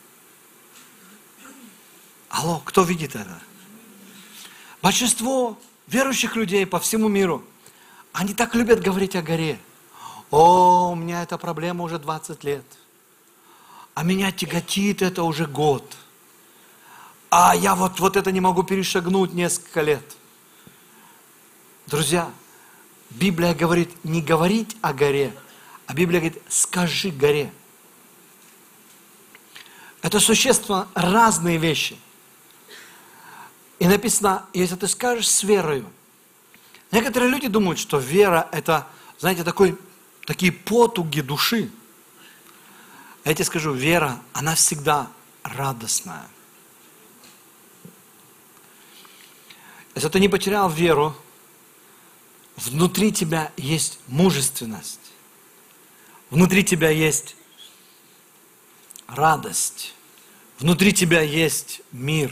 Алло, кто видит это? Большинство верующих людей по всему миру, они так любят говорить о горе. О, у меня эта проблема уже 20 лет. А меня тяготит это уже год. А я вот это не могу перешагнуть несколько лет. Друзья, Библия говорит не говорить о горе, а Библия говорит: скажи горе. Это существенно разные вещи. И написано: если ты скажешь с верою. Некоторые люди думают, что вера это, знаете, такие потуги души. Я тебе скажу, вера, она всегда радостная. Если ты не потерял веру, внутри тебя есть мужественность. Внутри тебя есть радость. Внутри тебя есть мир.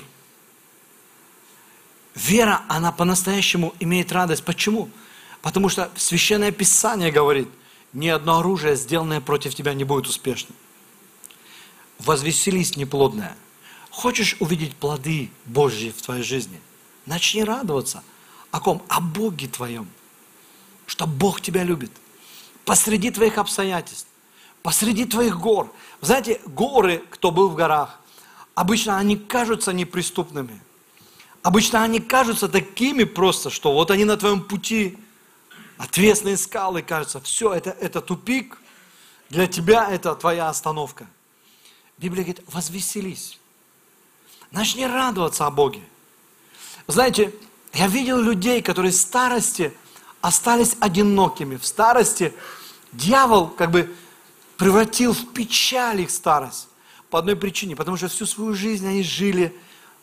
Вера, она по-настоящему имеет радость. Почему? Потому что Священное Писание говорит: ни одно оружие, сделанное против тебя, не будет успешным. Возвеселись, неплодная. Хочешь увидеть плоды Божьи в твоей жизни? Начни радоваться. О ком? О Боге твоем. Что Бог тебя любит. Посреди твоих обстоятельств, посреди твоих гор. Знаете, горы, кто был в горах, обычно они кажутся неприступными. Обычно они кажутся такими просто, что вот они на твоем пути, отвесные скалы, кажется, все, это тупик, для тебя это твоя остановка. Библия говорит: возвеселись. Начни радоваться о Боге. Знаете, я видел людей, которые в старости остались одинокими. В старости дьявол превратил в печаль их старость. По одной причине, потому что всю свою жизнь они жили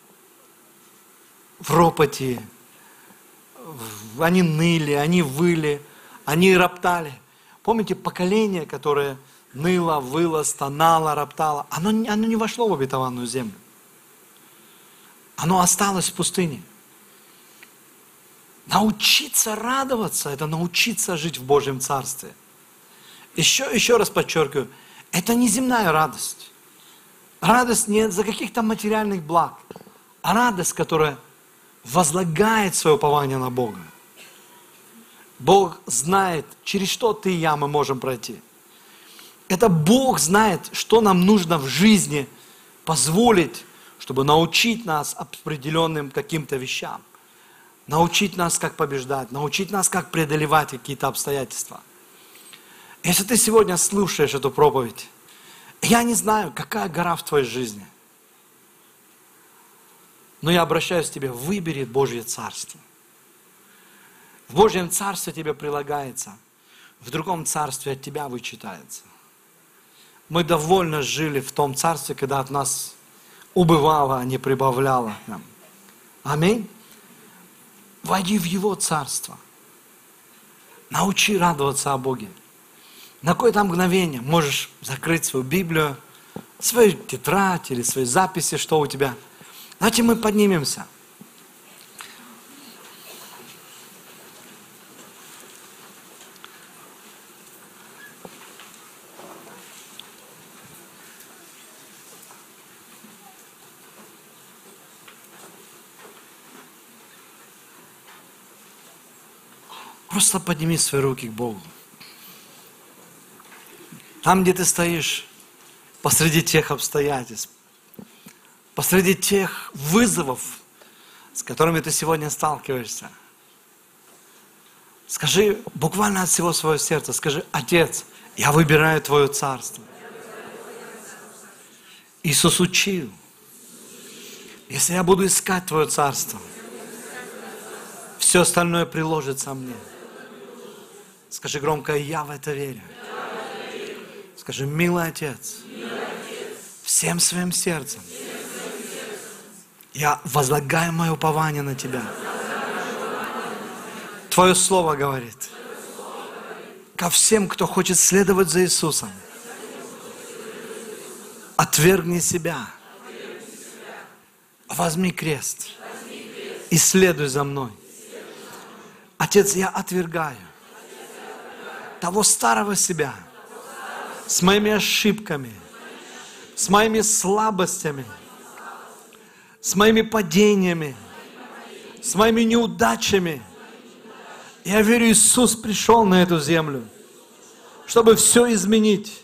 в ропоте, они ныли, они выли, они роптали. Помните поколение, которое ныло, выло, стонало, роптало? Оно не вошло в обетованную землю. Оно осталось в пустыне. Научиться радоваться, это научиться жить в Божьем Царстве. Еще раз подчеркиваю, это не земная радость. Радость не за каких-то материальных благ, а радость, которая возлагает свое упование на Бога. Бог знает, через что ты и я мы можем пройти. Это Бог знает, что нам нужно в жизни позволить, чтобы научить нас определенным каким-то вещам. Научить нас, как побеждать, научить нас, как преодолевать какие-то обстоятельства. Если ты сегодня слушаешь эту проповедь, я не знаю, какая гора в твоей жизни, но я обращаюсь к тебе: выбери Божье Царство. В Божьем Царстве тебе прилагается, в другом царстве от тебя вычитается. Мы довольно жили в том царстве, когда от нас убывало, а не прибавляло нам. Аминь. Войди в Его Царство. Научи радоваться о Боге. На какое-то мгновение можешь закрыть свою Библию, свою тетрадь или свои записи, что у тебя. Давайте мы поднимемся. Просто подними свои руки к Богу. Там, где ты стоишь, посреди тех обстоятельств, посреди тех вызовов, с которыми ты сегодня сталкиваешься, скажи буквально от всего своего сердца, скажи: Отец, Я выбираю Твое Царство. Иисус учил, если я буду искать Твое Царство, все остальное приложится мне. Скажи громко: я в это верю. Скажи: милый Отец, всем своим сердцем я возлагаю мое упование на Тебя. Твое Слово говорит: ко всем, кто хочет следовать за Иисусом, отвергни себя, возьми крест и следуй за мной. Отец, я отвергаю того старого себя с моими ошибками, с моими слабостями, с моими падениями, с моими неудачами. Я верю, Иисус пришел на эту землю, чтобы все изменить.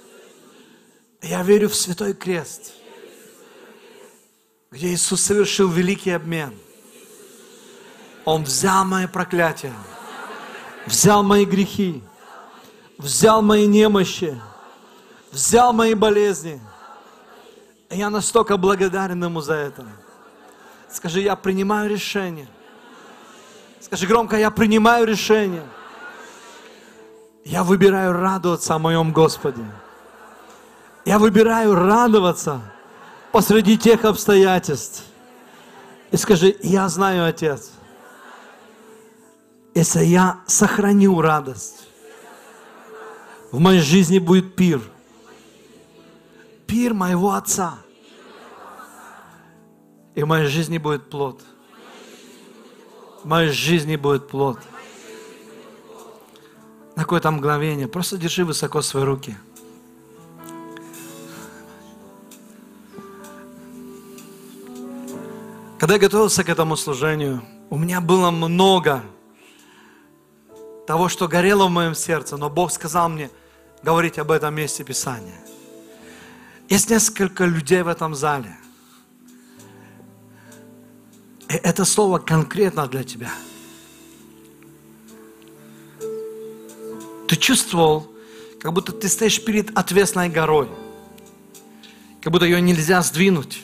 Я верю в Святой Крест, где Иисус совершил великий обмен. Он взял мои проклятия, взял мои грехи, взял мои немощи, взял мои болезни. И я настолько благодарен Ему за это. Скажи: я принимаю решение. Скажи громко: я принимаю решение. Я выбираю радоваться о моем Господе. Я выбираю радоваться посреди тех обстоятельств. И скажи: я знаю, Отец, если я сохраню радость, в моей жизни будет пир. Пир моего Отца. И в моей жизни будет плод. В моей жизни будет плод. На какое-то мгновение просто держи высоко свои руки. Когда я готовился к этому служению, у меня было много того, что горело в моем сердце, но Бог сказал мне говорить об этом месте Писания. Есть несколько людей в этом зале. И это слово конкретно для тебя. Ты чувствовал, как будто ты стоишь перед отвесной горой, как будто ее нельзя сдвинуть.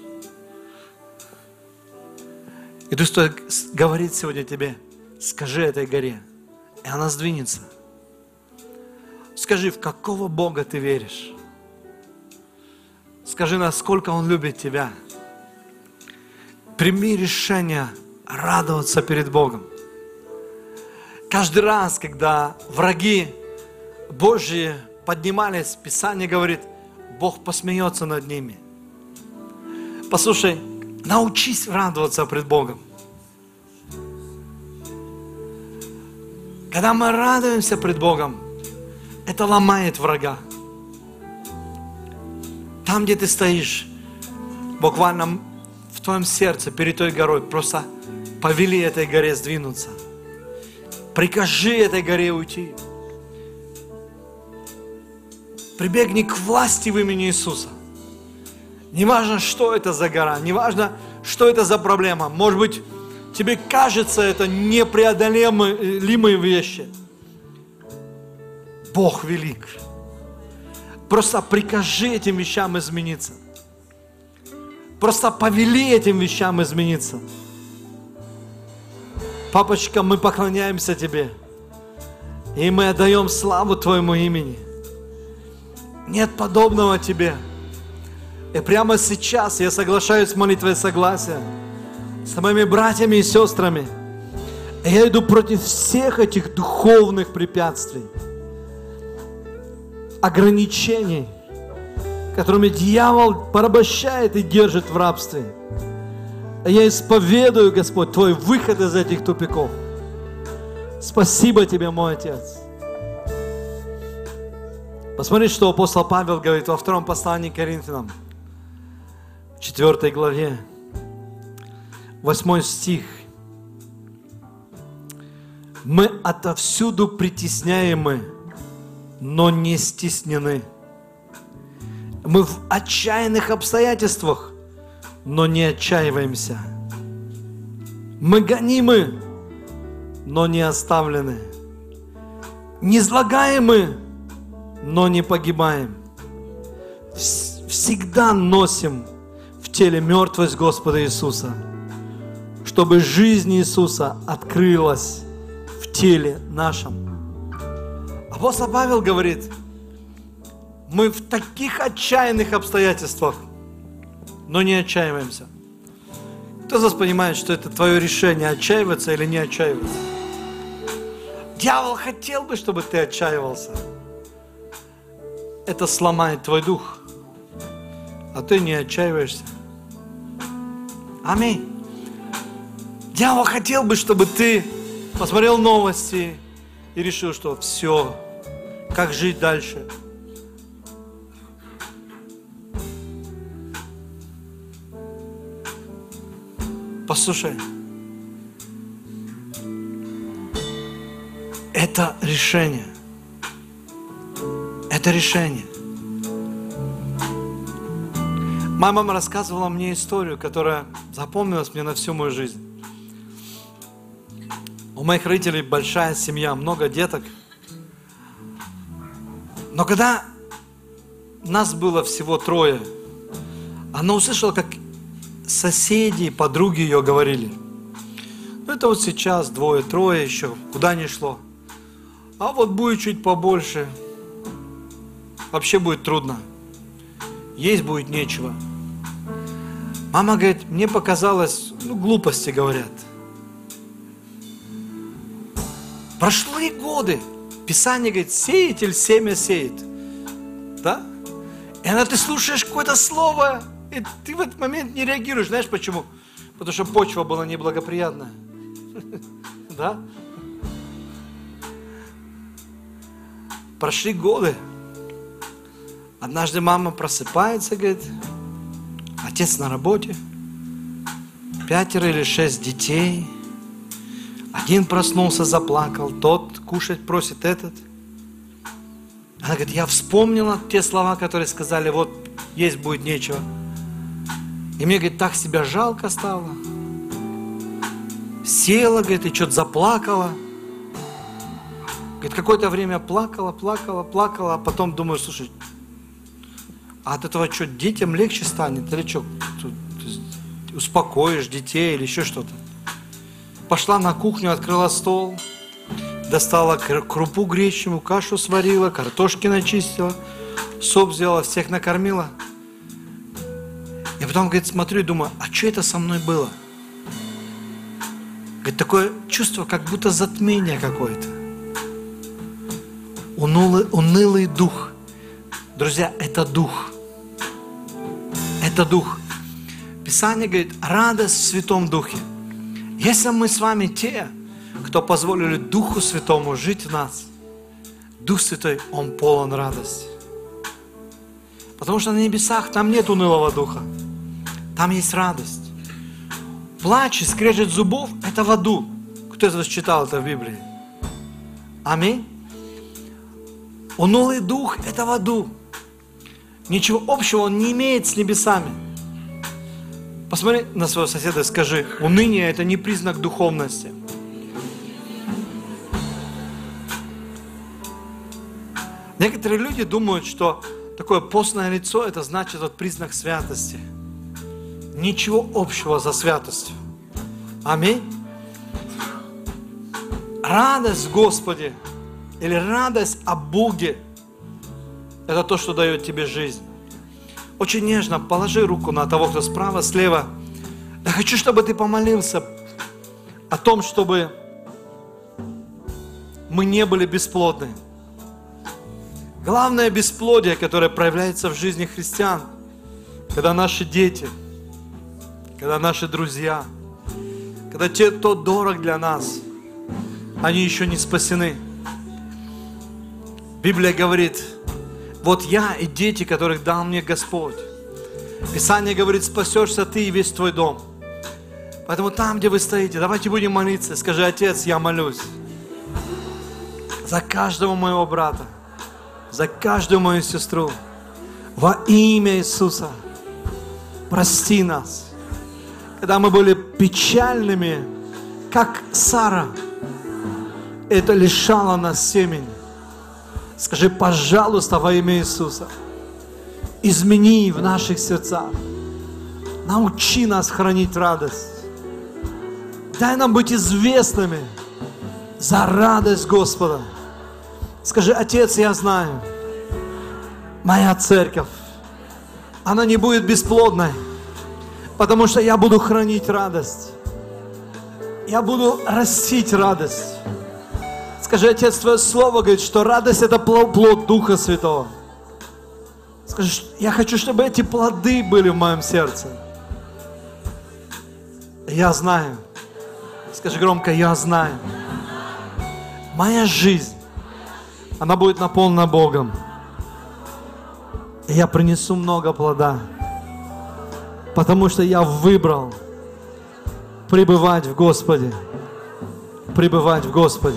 И Дух Святой говорит сегодня тебе: скажи этой горе, и она сдвинется. Скажи, в какого Бога ты веришь. Скажи, насколько Он любит тебя. Прими решение радоваться перед Богом. Каждый раз, когда враги Божьи поднимались, Писание говорит: Бог посмеется над ними. Послушай, научись радоваться пред Богом. Когда мы радуемся пред Богом, это ломает врага. Там, где ты стоишь, буквально в твоем сердце, перед той горой, просто повели этой горе сдвинуться. Прикажи этой горе уйти. Прибегни к власти в имени Иисуса. Не важно, что это за гора, не важно, что это за проблема. Может быть, тебе кажется это непреодолимые вещи. Бог велик. Просто прикажи этим вещам измениться. Просто повели этим вещам измениться. Папочка, мы поклоняемся Тебе. И мы отдаем славу Твоему имени. Нет подобного Тебе. И прямо сейчас я соглашаюсь с молитвой согласия с моими братьями и сестрами. И я иду против всех этих духовных препятствий, ограничений, которыми дьявол порабощает и держит в рабстве. Я исповедую, Господь, Твой выход из этих тупиков. Спасибо Тебе, мой Отец. Посмотри, что апостол Павел говорит во втором послании к Коринфянам, 4 главе, 8 стих. Мы отовсюду притесняемы, но не стеснены. Мы в отчаянных обстоятельствах, но не отчаиваемся. Мы гонимы, но не оставлены. Низлагаемы, но не погибаем. Всегда носим в теле мертвость Господа Иисуса, чтобы жизнь Иисуса открылась в теле нашем. Апостол Павел говорит, мы в таких отчаянных обстоятельствах, но не отчаиваемся. Кто из вас понимает, что это твое решение, отчаиваться или не отчаиваться? Дьявол хотел бы, чтобы ты отчаивался. Это сломает твой дух, а ты не отчаиваешься. Аминь. Дьявол хотел бы, чтобы ты посмотрел новости и решил, что все, как жить дальше. Послушай, это решение. Это решение. Моя мама рассказывала мне историю, которая запомнилась мне на всю мою жизнь. У моих родителей большая семья, много деток. Но когда нас было всего 3, она услышала, как соседи, подруги ее говорили: ну это вот сейчас 2, 3 еще, куда ни шло. А вот будет чуть побольше, вообще будет трудно. Есть будет нечего. Мама говорит, мне показалось, глупости говорят. Прошли годы. Писание говорит, сеятель семя сеет. Да? И когда ты слушаешь какое-то слово, и ты в этот момент не реагируешь. Знаешь почему? Потому что почва была неблагоприятная. Да? Прошли годы. Однажды мама просыпается, говорит, отец на работе, 5 или 6 детей. Один проснулся, заплакал, тот кушать просит этот. Она говорит, я вспомнила те слова, которые сказали, вот есть будет нечего. И мне, говорит, так себя жалко стало. Села, говорит, и что-то заплакала. Говорит, какое-то время плакала, а потом думаю, слушай, а от этого что, детям легче станет? Или что, успокоишь детей или еще что-то? Пошла на кухню, открыла стол, достала крупу гречневую, кашу сварила, картошки начистила, суп сделала, всех накормила. И потом, говорит, смотрю и думаю, а что это со мной было? Говорит, такое чувство, как будто затмение какое-то. Унылый дух. Друзья, это дух. Это дух. Писание говорит, радость в Святом Духе. Если мы с вами те, кто позволили Духу Святому жить в нас, Дух Святой, Он полон радости. Потому что на небесах там нет унылого духа. Там есть радость. Плач и скрежет зубов – это в аду. Кто из вас читал это в Библии? Аминь. Унылый дух – это в аду. Ничего общего он не имеет с небесами. Посмотри на своего соседа и скажи, уныние – это не признак духовности. Некоторые люди думают, что такое постное лицо – это значит вот признак святости. Ничего общего со святостью. Аминь. Радость в Господе или радость о Боге – это то, что дает тебе жизнь. Очень нежно положи руку на того, кто справа, слева. Я хочу, чтобы ты помолился о том, чтобы мы не были бесплодны. Главное бесплодие, которое проявляется в жизни христиан, когда наши дети, когда наши друзья, когда те, кто дорог для нас, они еще не спасены. Библия говорит, вот я и дети, которых дал мне Господь. Писание говорит, спасешься ты и весь твой дом. Поэтому там, где вы стоите, давайте будем молиться. Скажи, Отец, я молюсь за каждого моего брата, за каждую мою сестру. Во имя Иисуса прости нас. Когда мы были печальными, как Сара, это лишало нас семени. Скажи, пожалуйста, во имя Иисуса, измени в наших сердцах. Научи нас хранить радость. Дай нам быть известными за радость Господа. Скажи, Отец, я знаю, моя церковь, она не будет бесплодной, потому что я буду хранить радость. Я буду растить радость. Скажи, Отец, Твое Слово говорит, что радость – это плод Духа Святого. Скажи, я хочу, чтобы эти плоды были в моем сердце. Я знаю. Скажи громко, я знаю. Моя жизнь, она будет наполнена Богом. И я принесу много плода, потому что я выбрал пребывать в Господе. Пребывать в Господе.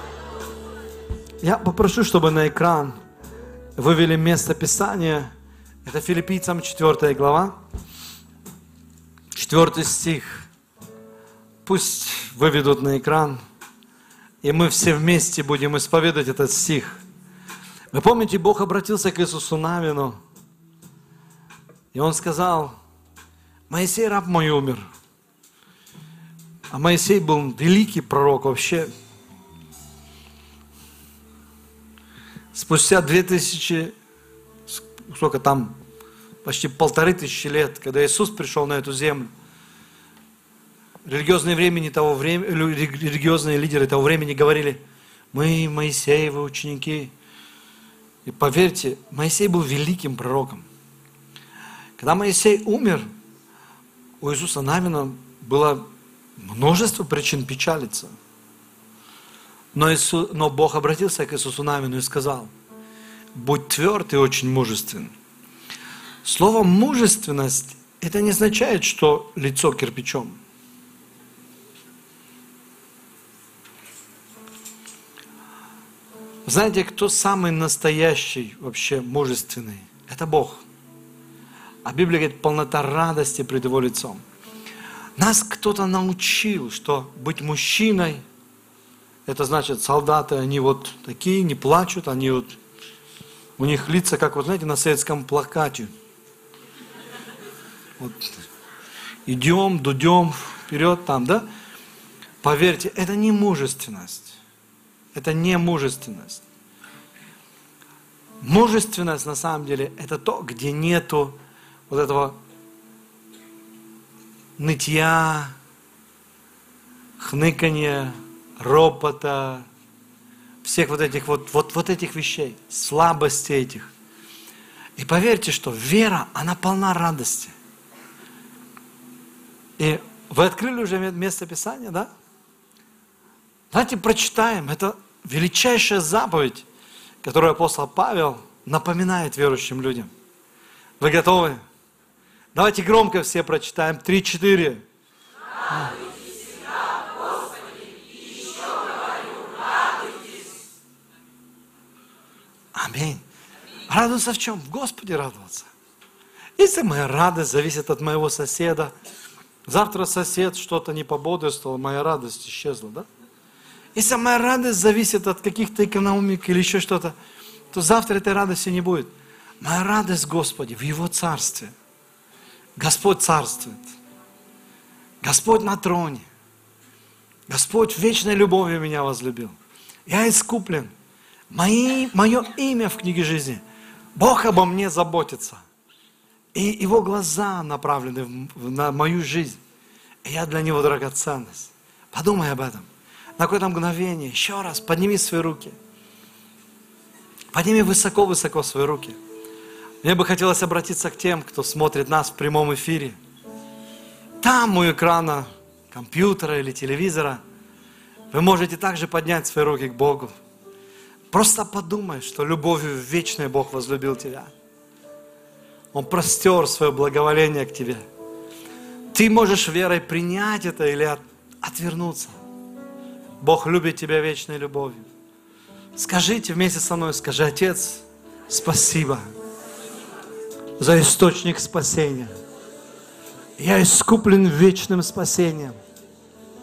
Я попрошу, чтобы на экран вывели место Писания. Это Филиппийцам 4 глава, 4 стих. Пусть выведут на экран, и мы все вместе будем исповедовать этот стих. Вы помните, Бог обратился к Иисусу Навину, и Он сказал: Моисей, раб мой, умер. А Моисей был великий пророк вообще. Спустя 2000, сколько там, почти 1500 лет, когда Иисус пришел на эту землю, религиозные лидеры того времени говорили: мы Моисеевы ученики. И поверьте, Моисей был великим пророком. Когда Моисей умер, у Иисуса Навина было множество причин печалиться. Но Бог обратился к Иисусу Навину и сказал: будь тверд и очень мужествен. Слово мужественность, это не означает, что лицо кирпичом. Знаете, кто самый настоящий вообще мужественный? Это Бог. А Библия говорит, полнота радости пред Его лицом. Нас кто-то научил, что быть мужчиной, это значит, солдаты, они вот такие, не плачут, они вот, у них лица, как вот, знаете, на советском плакате. Вот. Идем, дудем, вперед там, да? Поверьте, это не мужественность. Это не мужественность. Мужественность, на самом деле, это то, где нету вот этого нытья, хныканья, ропота, всех вот этих вот этих вещей, слабости этих. И поверьте, что вера, она полна радости. И вы открыли уже место Писания, да? Давайте прочитаем. Это величайшая заповедь, которую апостол Павел напоминает верующим людям. Вы готовы? Давайте громко все прочитаем. 3-4. Аминь. Радоваться в чем? В Господе радоваться. Если моя радость зависит от моего соседа, завтра сосед что-то не пободрствовал, моя радость исчезла, да? Если моя радость зависит от каких-то экономик или еще что-то, то завтра этой радости не будет. Моя радость в Господе, в Его Царстве. Господь царствует. Господь на троне. Господь вечной любовью меня возлюбил. Я искуплен. Мое имя в книге жизни. Бог обо мне заботится. И Его глаза направлены на мою жизнь. И я для Него драгоценность. Подумай об этом. На какое-то мгновение, еще раз, подними свои руки. Подними высоко-высоко свои руки. Мне бы хотелось обратиться к тем, кто смотрит нас в прямом эфире. Там у экрана компьютера или телевизора вы можете также поднять свои руки к Богу. Просто подумай, что любовью вечной Бог возлюбил тебя. Он простер свое благоволение к тебе. Ты можешь верой принять это или отвернуться. Бог любит тебя вечной любовью. Скажите вместе со мной, скажи: Отец, спасибо за источник спасения. Я искуплен вечным спасением.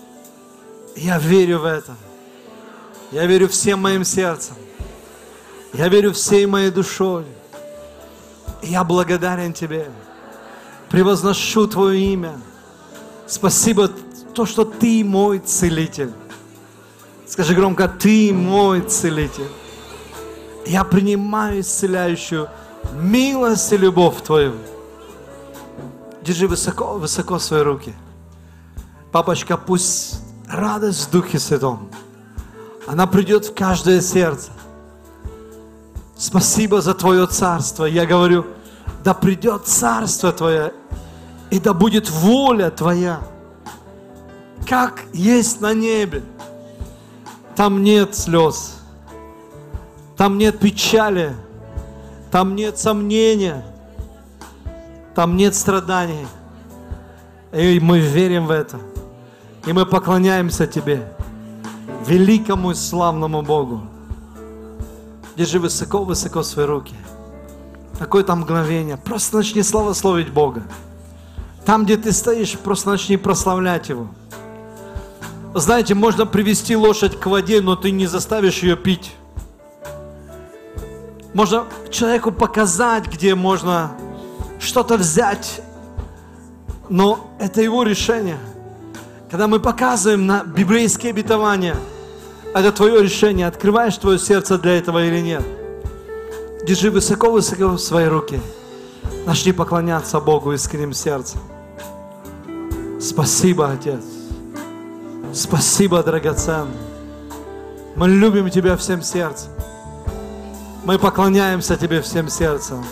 Я верю в это. Я верю всем моим сердцем. Я верю всей моей душой. И я благодарен Тебе. Превозношу Твое имя. Спасибо, то, что Ты мой целитель. Скажи громко: Ты мой целитель. Я принимаю исцеляющую милость и любовь Твою. Держи высоко, высоко свои руки. Папочка, пусть радость в Духе Святом, она придет в каждое сердце. Спасибо за Твое царство. Я говорю, да придет царство Твое, и да будет воля Твоя, как есть на небе. Там нет слез, там нет печали, там нет сомнения, там нет страданий. И мы верим в это. И мы поклоняемся Тебе, великому и славному Богу. Держи высоко-высоко свои руки. Какое-то мгновение. Просто начни славословить Бога. Там, где ты стоишь, просто начни прославлять Его. Знаете, можно привести лошадь к воде, но ты не заставишь ее пить. Можно человеку показать, где можно что-то взять, но это его решение. Когда мы показываем на библейские обетования, это твое решение, открываешь твое сердце для этого или нет. Держи высоко-высоко в свои руки. Начни поклоняться Богу искренним сердцем. Спасибо, Отец. Спасибо, драгоценный. Мы любим Тебя всем сердцем. Мы поклоняемся Тебе всем сердцем.